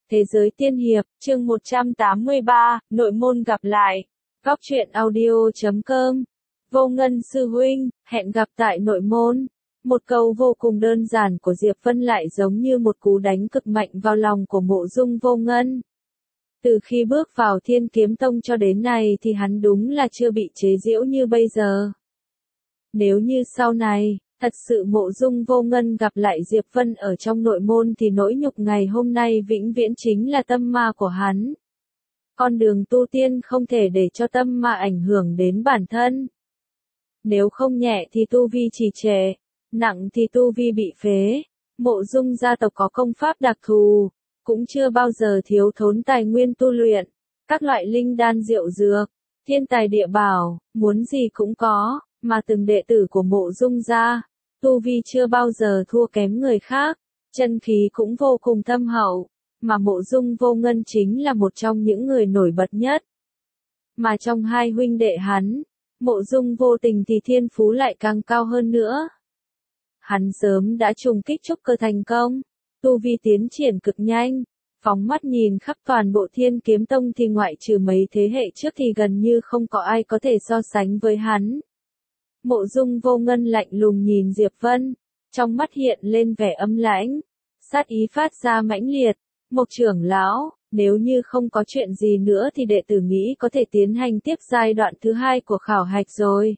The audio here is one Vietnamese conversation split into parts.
Thế giới tiên hiệp, chương 183, nội môn gặp lại. Góc truyện audio.com. Vô Ngân sư huynh, hẹn gặp tại nội môn. Một câu vô cùng đơn giản của Diệp Vân lại giống như một cú đánh cực mạnh vào lòng của Mộ Dung Vô Ngân. Từ khi bước vào Thiên Kiếm Tông cho đến nay thì hắn đúng là chưa bị chế giễu như bây giờ. Nếu như sau này, thật sự Mộ Dung Vô Ngân gặp lại Diệp Vân ở trong nội môn thì nỗi nhục ngày hôm nay vĩnh viễn chính là tâm ma của hắn. Con đường tu tiên không thể để cho tâm ma ảnh hưởng đến bản thân. Nếu không nhẹ thì tu vi trì trệ, nặng thì tu vi bị phế. Mộ Dung gia tộc có công pháp đặc thù, cũng chưa bao giờ thiếu thốn tài nguyên tu luyện, các loại linh đan diệu dược, thiên tài địa bảo, muốn gì cũng có, mà từng đệ tử của Mộ Dung gia, tu vi chưa bao giờ thua kém người khác, chân khí cũng vô cùng thâm hậu, mà Mộ Dung Vô Ngân chính là một trong những người nổi bật nhất. Mà trong hai huynh đệ hắn, Mộ Dung Vô Tình thì thiên phú lại càng cao hơn nữa. Hắn sớm đã trùng kích trúc cơ thành công, tu vi tiến triển cực nhanh, phóng mắt nhìn khắp toàn bộ Thiên Kiếm Tông thì ngoại trừ mấy thế hệ trước thì gần như không có ai có thể so sánh với hắn. Mộ Dung Vô Ngân lạnh lùng nhìn Diệp Vân, trong mắt hiện lên vẻ âm lãnh, sát ý phát ra mãnh liệt. Mộc trưởng lão, nếu như không có chuyện gì nữa thì đệ tử nghĩ có thể tiến hành tiếp giai đoạn thứ 2 của khảo hạch rồi.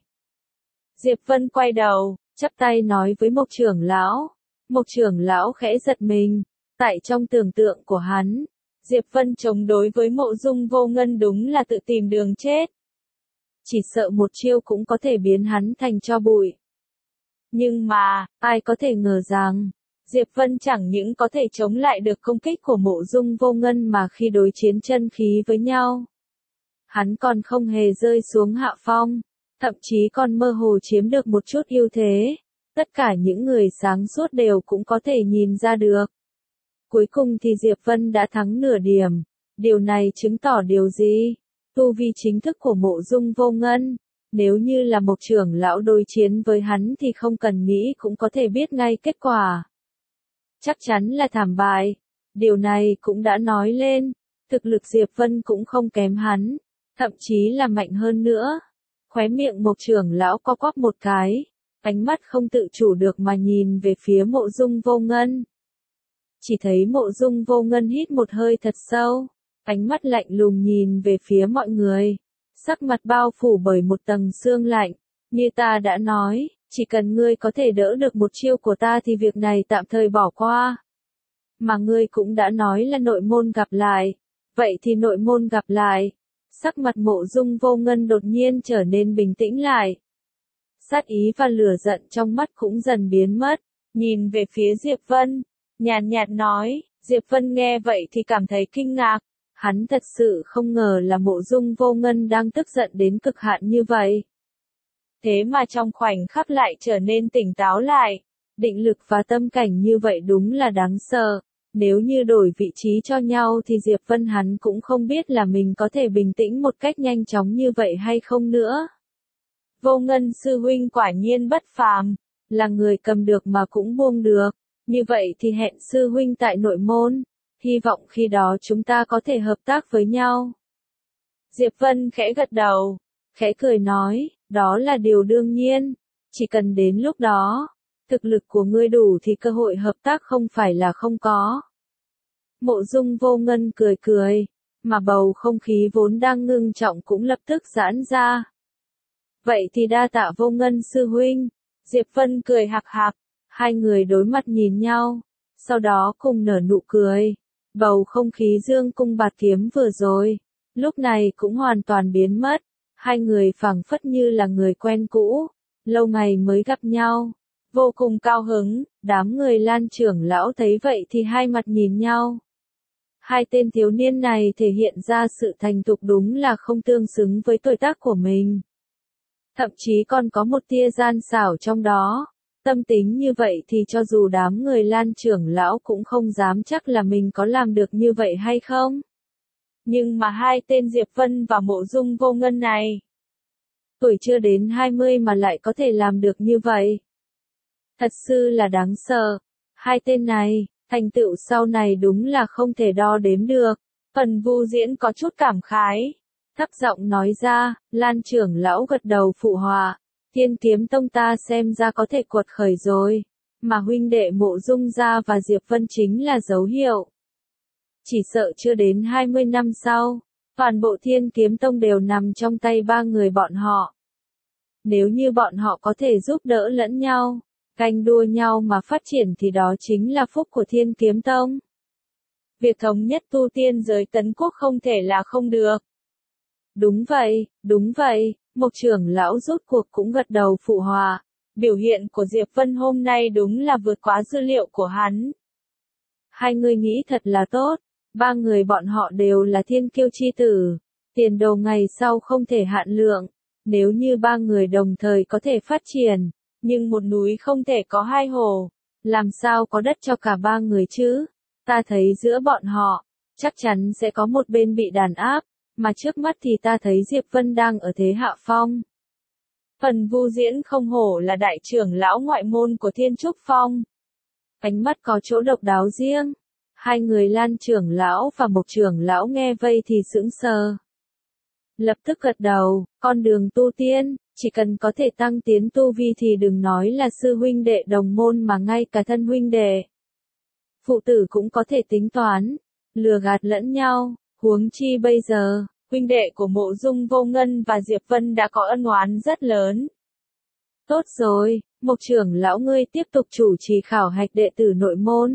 Diệp Vân quay đầu, chắp tay nói với Mộc trưởng lão. Mộc trưởng lão khẽ giật mình, tại trong tưởng tượng của hắn, Diệp Vân chống đối với Mộ Dung Vô Ngân đúng là tự tìm đường chết. Chỉ sợ một chiêu cũng có thể biến hắn thành tro bụi. Nhưng mà, ai có thể ngờ rằng, Diệp Vân chẳng những có thể chống lại được công kích của Mộ Dung Vô Ngân mà khi đối chiến chân khí với nhau, hắn còn không hề rơi xuống hạ phong, thậm chí còn mơ hồ chiếm được một chút ưu thế. Tất cả những người sáng suốt đều cũng có thể nhìn ra được. Cuối cùng thì Diệp Vân đã thắng nửa điểm. Điều này chứng tỏ điều gì? Tu vi chính thức của Mộ Dung Vô Ngân. Nếu như là một trưởng lão đối chiến với hắn thì không cần nghĩ cũng có thể biết ngay kết quả. Chắc chắn là thảm bại. Điều này cũng đã nói lên. Thực lực Diệp Vân cũng không kém hắn. Thậm chí là mạnh hơn nữa. Khóe miệng một trưởng lão co quắp một cái. Ánh mắt không tự chủ được mà nhìn về phía Mộ Dung Vô Ngân. Chỉ thấy Mộ Dung Vô Ngân hít một hơi thật sâu, ánh mắt lạnh lùng nhìn về phía mọi người, sắc mặt bao phủ bởi một tầng sương lạnh, như ta đã nói, chỉ cần ngươi có thể đỡ được một chiêu của ta thì việc này tạm thời bỏ qua. Mà ngươi cũng đã nói là nội môn gặp lại, vậy thì nội môn gặp lại. Sắc mặt Mộ Dung Vô Ngân đột nhiên trở nên bình tĩnh lại. Sát ý và lửa giận trong mắt cũng dần biến mất, nhìn về phía Diệp Vân, nhàn nhạt nói. Diệp Vân nghe vậy thì cảm thấy kinh ngạc, hắn thật sự không ngờ là Mộ Dung Vô Ngân đang tức giận đến cực hạn như vậy. Thế mà trong khoảnh khắc lại trở nên tỉnh táo lại, định lực và tâm cảnh như vậy đúng là đáng sợ. Nếu như đổi vị trí cho nhau thì Diệp Vân hắn cũng không biết là mình có thể bình tĩnh một cách nhanh chóng như vậy hay không nữa. Vô Ngân sư huynh quả nhiên bất phàm, là người cầm được mà cũng buông được, như vậy thì hẹn sư huynh tại nội môn, hy vọng khi đó chúng ta có thể hợp tác với nhau. Diệp Vân khẽ gật đầu, khẽ cười nói, đó là điều đương nhiên, chỉ cần đến lúc đó, thực lực của ngươi đủ thì cơ hội hợp tác không phải là không có. Mộ Dung Vô Ngân cười cười, mà bầu không khí vốn đang ngưng trọng cũng lập tức giãn ra. Vậy thì đa tạ Vô Ngân sư huynh. Diệp Vân cười hạc hạc, hai người đối mặt nhìn nhau, sau đó cùng nở nụ cười. Bầu không khí dương cung bạt kiếm vừa rồi, lúc này cũng hoàn toàn biến mất, hai người phảng phất như là người quen cũ, lâu ngày mới gặp nhau, vô cùng cao hứng. Đám người Lan trưởng lão thấy vậy thì hai mặt nhìn nhau. Hai tên thiếu niên này thể hiện ra sự thành thục đúng là không tương xứng với tuổi tác của mình. Thậm chí còn có một tia gian xảo trong đó. Tâm tính như vậy thì cho dù đám người Lan trưởng lão cũng không dám chắc là mình có làm được như vậy hay không. Nhưng mà hai tên Diệp Vân và Mộ Dung Vô Ngân này, tuổi chưa đến 20 mà lại có thể làm được như vậy. Thật sự là đáng sợ. Hai tên này, Thành tựu sau này đúng là không thể đo đếm được. Phần Vu Diễn có chút cảm khái. Thấp giọng nói ra, Lan trưởng lão gật đầu phụ họa. Thiên Kiếm Tông ta xem ra có thể quật khởi rồi. Mà huynh đệ Mộ Dung gia và Diệp Vân chính là dấu hiệu. Chỉ sợ chưa đến 20 năm sau, toàn bộ Thiên Kiếm Tông đều nằm trong tay ba người bọn họ. Nếu như bọn họ có thể giúp đỡ lẫn nhau, canh đua nhau mà phát triển thì đó chính là phúc của Thiên Kiếm Tông. Việc thống nhất tu tiên giới tấn quốc không thể là không được. Đúng vậy, Mộc trưởng lão rốt cuộc cũng gật đầu phụ họa. Biểu hiện của Diệp Vân hôm nay đúng là vượt quá dữ liệu của hắn. Hai người nghĩ thật là tốt, ba người bọn họ đều là thiên kiêu chi tử, tiền đồ ngày sau không thể hạn lượng. Nếu như ba người đồng thời có thể phát triển, nhưng một núi không thể có hai hồ, làm sao có đất cho cả ba người chứ? Ta thấy giữa bọn họ, chắc chắn sẽ có một bên bị đàn áp, mà trước mắt thì ta thấy Diệp Vân đang ở thế hạ phong. Phần Vu Diễn không hổ là đại trưởng lão ngoại môn của Thiên Trúc Phong. Ánh mắt có chỗ độc đáo riêng. Hai người Lan trưởng lão và Mộc trưởng lão nghe vây thì sững sờ. Lập tức gật đầu, con đường tu tiên, chỉ cần có thể tăng tiến tu vi thì đừng nói là sư huynh đệ đồng môn mà ngay cả thân huynh đệ. Phụ tử cũng có thể tính toán, lừa gạt lẫn nhau, huống chi bây giờ, huynh đệ của Mộ Dung Vô Ngân và Diệp Vân đã có ân oán rất lớn. Tốt rồi, Mộc trưởng lão ngươi tiếp tục chủ trì khảo hạch đệ tử nội môn.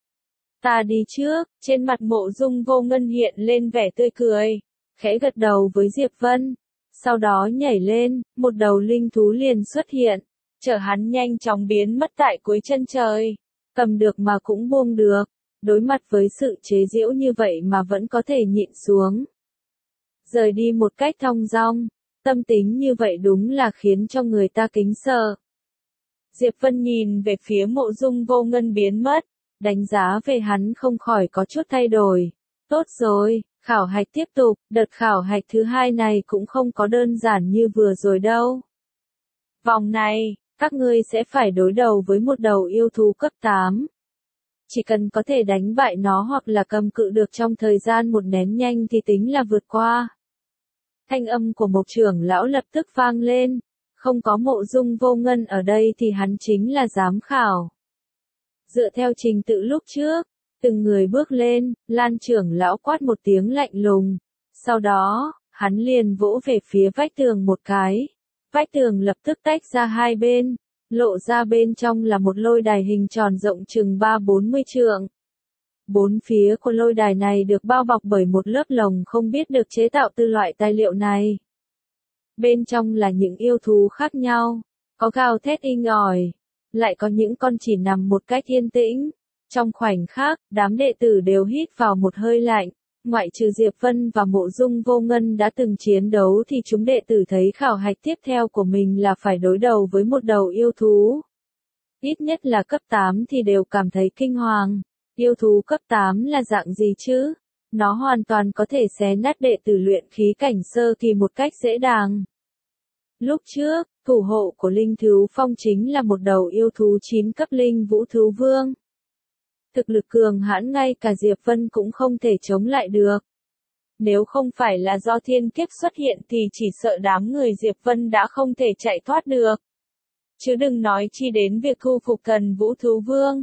Ta đi trước, trên mặt Mộ Dung Vô Ngân hiện lên vẻ tươi cười, khẽ gật đầu với Diệp Vân. Sau đó nhảy lên, một đầu linh thú liền xuất hiện, chở hắn nhanh chóng biến mất tại cuối chân trời. Cầm được mà cũng buông được, đối mặt với sự chế giễu như vậy mà vẫn có thể nhịn xuống. Rời đi một cách thong dong, tâm tính như vậy đúng là khiến cho người ta kính sợ. Diệp Vân nhìn về phía Mộ Dung Vô Ngân biến mất, đánh giá về hắn không khỏi có chút thay đổi. Tốt rồi, khảo hạch tiếp tục, đợt khảo hạch thứ hai này cũng không có đơn giản như vừa rồi đâu. Vòng này, các ngươi sẽ phải đối đầu với một đầu yêu thú cấp 8. Chỉ cần có thể đánh bại nó hoặc là cầm cự được trong thời gian một nén nhanh thì tính là vượt qua. Thanh âm của Mộc trưởng lão lập tức vang lên, không có Mộ Dung Vô Ngân ở đây thì hắn chính là giám khảo. Dựa theo trình tự lúc trước, từng người bước lên, Lan trưởng lão quát một tiếng lạnh lùng. Sau đó, hắn liền vỗ về phía vách tường một cái. Vách tường lập tức tách ra hai bên, lộ ra bên trong là một lôi đài hình tròn rộng chừng 3-40 trượng. Bốn phía của lôi đài này được bao bọc bởi một lớp lồng không biết được chế tạo từ loại tài liệu này. Bên trong là những yêu thú khác nhau, có gào thét inh ỏi, lại có những con chỉ nằm một cách yên tĩnh. Trong khoảnh khắc, đám đệ tử đều hít vào một hơi lạnh. Ngoại trừ Diệp Vân và Mộ Dung Vô Ngân đã từng chiến đấu thì chúng đệ tử thấy khảo hạch tiếp theo của mình là phải đối đầu với một đầu yêu thú. Ít nhất là cấp 8 thì đều cảm thấy kinh hoàng. Yêu thú cấp 8 là dạng gì chứ? Nó hoàn toàn có thể xé nát đệ tử luyện khí cảnh sơ kỳ một cách dễ dàng. Lúc trước, thủ hộ của Linh Thú Phong chính là một đầu yêu thú 9 cấp Linh Vũ Thú Vương. Thực lực cường hãn ngay cả Diệp Vân cũng không thể chống lại được. Nếu không phải là do thiên kiếp xuất hiện thì chỉ sợ đám người Diệp Vân đã không thể chạy thoát được. Chứ đừng nói chi đến việc thu phục Thần Vũ Thú Vương.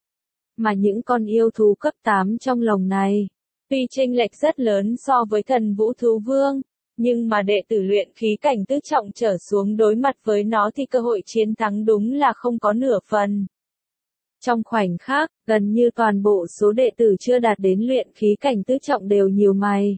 Mà những con yêu thú cấp 8 trong lồng này, tuy chênh lệch rất lớn so với Thần Vũ Thú Vương, nhưng mà đệ tử luyện khí cảnh tứ trọng trở xuống đối mặt với nó thì cơ hội chiến thắng đúng là không có nửa phần. Trong khoảnh khắc, gần như toàn bộ số đệ tử chưa đạt đến luyện khí cảnh tứ trọng đều nhíu mày.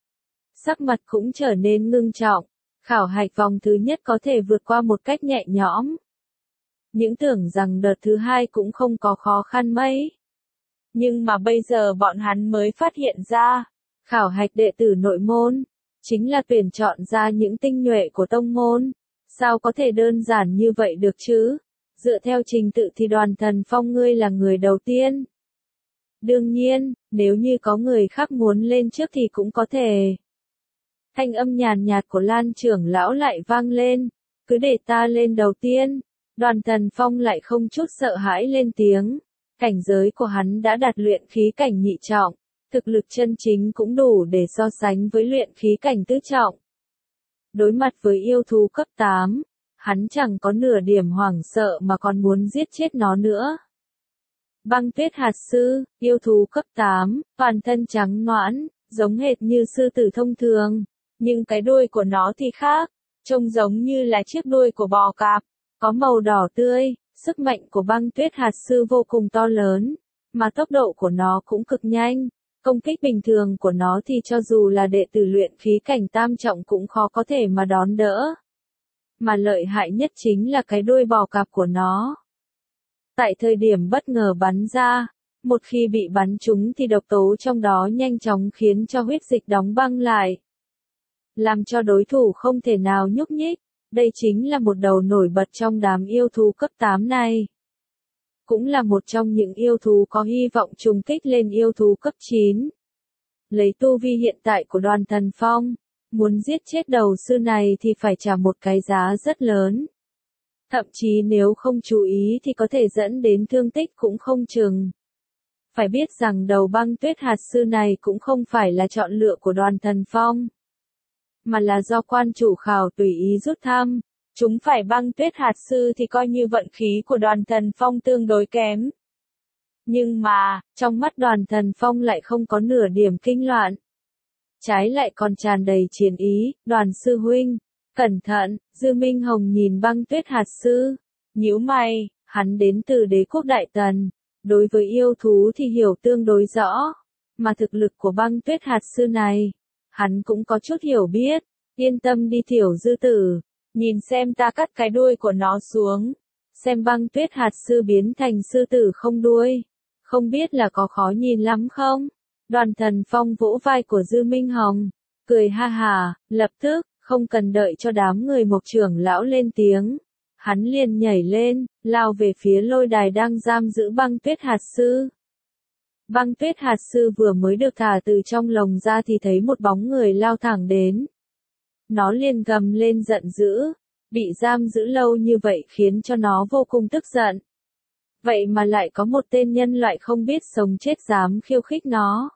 Sắc mặt cũng trở nên ngưng trọng, khảo hạch vòng thứ nhất có thể vượt qua một cách nhẹ nhõm. Những tưởng rằng đợt thứ hai cũng không có khó khăn mấy. Nhưng mà bây giờ bọn hắn mới phát hiện ra, khảo hạch đệ tử nội môn, chính là tuyển chọn ra những tinh nhuệ của tông môn. Sao có thể đơn giản như vậy được chứ? Dựa theo trình tự thì Đoàn Thần Phong ngươi là người đầu tiên. Đương nhiên, nếu như có người khác muốn lên trước thì cũng có thể. Thanh âm nhàn nhạt của Lan trưởng lão lại vang lên, cứ để ta lên đầu tiên. Đoàn Thần Phong lại không chút sợ hãi lên tiếng. Cảnh giới của hắn đã đạt luyện khí cảnh nhị trọng, thực lực chân chính cũng đủ để so sánh với luyện khí cảnh tứ trọng. Đối mặt với yêu thú cấp 8, hắn chẳng có nửa điểm hoảng sợ mà còn muốn giết chết nó nữa. Băng tuyết hạt sư, yêu thú cấp 8, toàn thân trắng nõn, giống hệt như sư tử thông thường, nhưng cái đuôi của nó thì khác, trông giống như là chiếc đuôi của bò cạp, có màu đỏ tươi. Sức mạnh của băng tuyết hạt sư vô cùng to lớn, mà tốc độ của nó cũng cực nhanh. Công kích bình thường của nó thì cho dù là đệ tử luyện khí cảnh tam trọng cũng khó có thể mà đón đỡ. Mà lợi hại nhất chính là cái đuôi bò cạp của nó. Tại thời điểm bất ngờ bắn ra, một khi bị bắn trúng thì độc tố trong đó nhanh chóng khiến cho huyết dịch đóng băng lại, làm cho đối thủ không thể nào nhúc nhích. Đây chính là một đầu nổi bật trong đám yêu thú cấp 8 này. Cũng là một trong những yêu thú có hy vọng trùng kích lên yêu thú cấp 9. Lấy tu vi hiện tại của Đoàn Thần Phong, muốn giết chết đầu sư này thì phải trả một cái giá rất lớn. Thậm chí nếu không chú ý thì có thể dẫn đến thương tích cũng không chừng. Phải biết rằng đầu băng tuyết hạt sư này cũng không phải là chọn lựa của Đoàn Thần Phong, mà là do quan chủ khảo tùy ý rút thăm. Chúng phải băng tuyết hạt sư thì coi như vận khí của Đoàn Thần Phong tương đối kém. Nhưng mà, trong mắt Đoàn Thần Phong lại không có nửa điểm kinh loạn. Trái lại còn tràn đầy chiến ý. Đoàn sư huynh, cẩn thận. Dư Minh Hồng nhìn băng tuyết hạt sư, nhíu mày. Hắn đến từ đế quốc Đại Tần, đối với yêu thú thì hiểu tương đối rõ, mà thực lực của băng tuyết hạt sư này, hắn cũng có chút hiểu biết. Yên tâm đi Tiểu Dư tử, nhìn xem ta cắt cái đuôi của nó xuống, xem băng tuyết hạt sư biến thành sư tử không đuôi, không biết là có khó nhìn lắm không? Đoàn Thần Phong vỗ vai của Dư Minh Hồng, cười ha hà, lập tức, không cần đợi cho đám người Mộc trưởng lão lên tiếng, hắn liền nhảy lên, lao về phía lôi đài đang giam giữ băng tuyết hạt sư. Băng tuyết hạt sư vừa mới được thả từ trong lồng ra thì thấy một bóng người lao thẳng đến. Nó liền gầm lên giận dữ, bị giam giữ lâu như vậy khiến cho nó vô cùng tức giận. Vậy mà lại có một tên nhân loại không biết sống chết dám khiêu khích nó.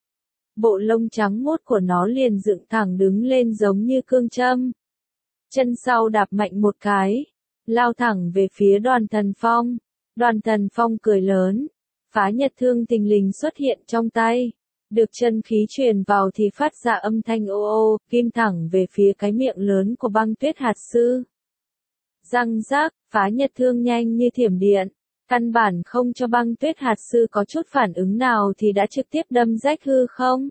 Bộ lông trắng muốt của nó liền dựng thẳng đứng lên giống như cương châm. Chân sau đạp mạnh một cái, lao thẳng về phía Đoàn Thần Phong. Đoàn Thần Phong cười lớn, phá nhật thương thình lình xuất hiện trong tay. Được chân khí truyền vào thì phát ra âm thanh ô ô, kim thẳng về phía cái miệng lớn của băng tuyết hạt sư. Răng rác, phá nhật thương nhanh như thiểm điện, căn bản không cho băng tuyết hạt sư có chút phản ứng nào thì đã trực tiếp đâm rách hư không.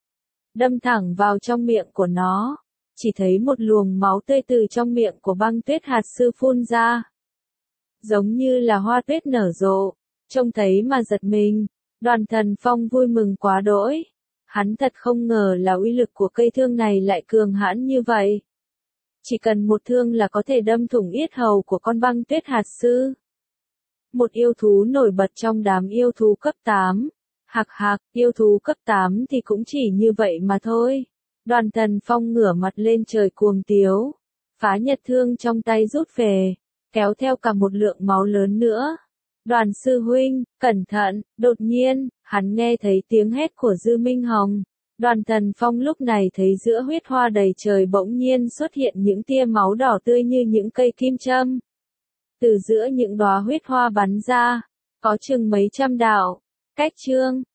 Đâm thẳng vào trong miệng của nó, chỉ thấy một luồng máu tươi từ trong miệng của băng tuyết hạt sư phun ra. Giống như là hoa tuyết nở rộ, trông thấy mà giật mình. Đoàn Thần Phong vui mừng quá đỗi. Hắn thật không ngờ là uy lực của cây thương này lại cường hãn như vậy. Chỉ cần một thương là có thể đâm thủng yết hầu của con băng tuyết hạt sư. Một yêu thú nổi bật trong đám yêu thú cấp 8. Hạc hạc, yêu thú cấp 8 thì cũng chỉ như vậy mà thôi. Đoàn Thần Phong ngửa mặt lên trời cuồng tiếu. Phá nhật thương trong tay rút về, kéo theo cả một lượng máu lớn nữa. Đoàn sư huynh, cẩn thận, đột nhiên, hắn nghe thấy tiếng hét của Dư Minh Hồng. Đoàn Thần Phong lúc này thấy giữa huyết hoa đầy trời bỗng nhiên xuất hiện những tia máu đỏ tươi như những cây kim châm. Từ giữa những đóa huyết hoa bắn ra, có chừng mấy trăm đạo. Cách chương